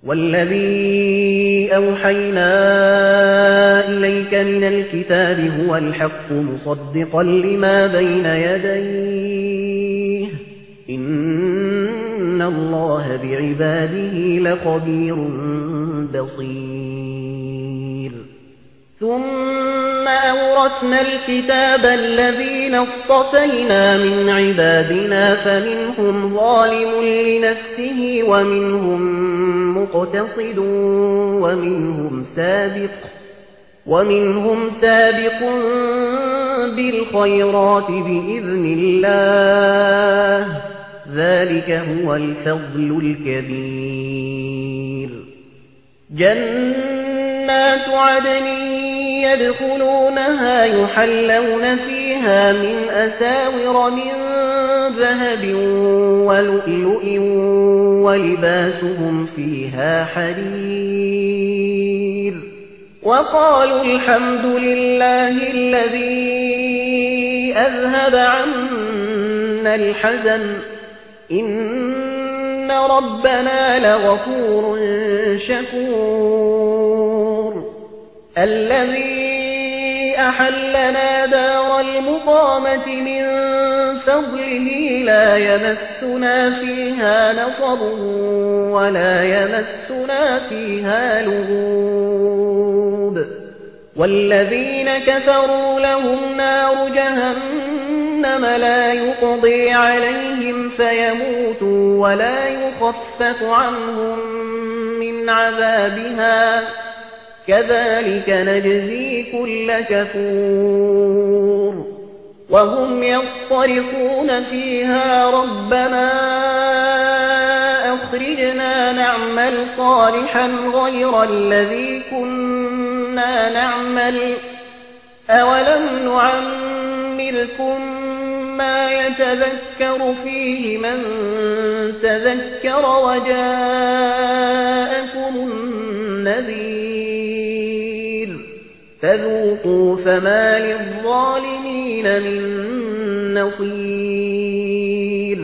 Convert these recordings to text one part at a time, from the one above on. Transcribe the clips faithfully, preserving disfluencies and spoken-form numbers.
والذي أوحينا إليك من الكتاب هو الحق مصدقا لما بين يديه إن الله بعباده لخبير بصير ثم أورثنا الكتاب الذين اصطفينا من عبادنا فمنهم ظالم لنفسه ومنهم مقتصد ومنهم سابق ومنهم سابق بالخيرات بإذن الله ذلك هو الفضل الكبير جنات عدن يدخلونها يحلون فيها من أساور من ذهب ولؤلؤ ولباسهم فيها حرير وقالوا الحمد لله الذي أذهب عنا الحزن إن ربنا لغفور شكور الذي أحلنا دار المقامة من فضله لا يمسنا فيها نصب ولا يمسنا فيها لغوب والذين كفروا لهم نار جهنم لا يقضي عليهم فيموتوا ولا يخفف عنهم من عذابها كذلك نجزي كل كفور وهم يصطرخون فيها ربنا أخرجنا نعمل صالحا غير الذي كنا نعمل أولم نعمركم ما يتذكر فيه من تذكر وجاءكم النذير فذوقوا فما للظالمين من نصير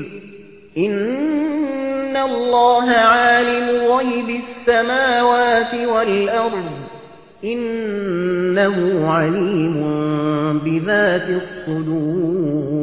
إن الله عالم غيب السماوات والأرض إنه عليم بذات الصدور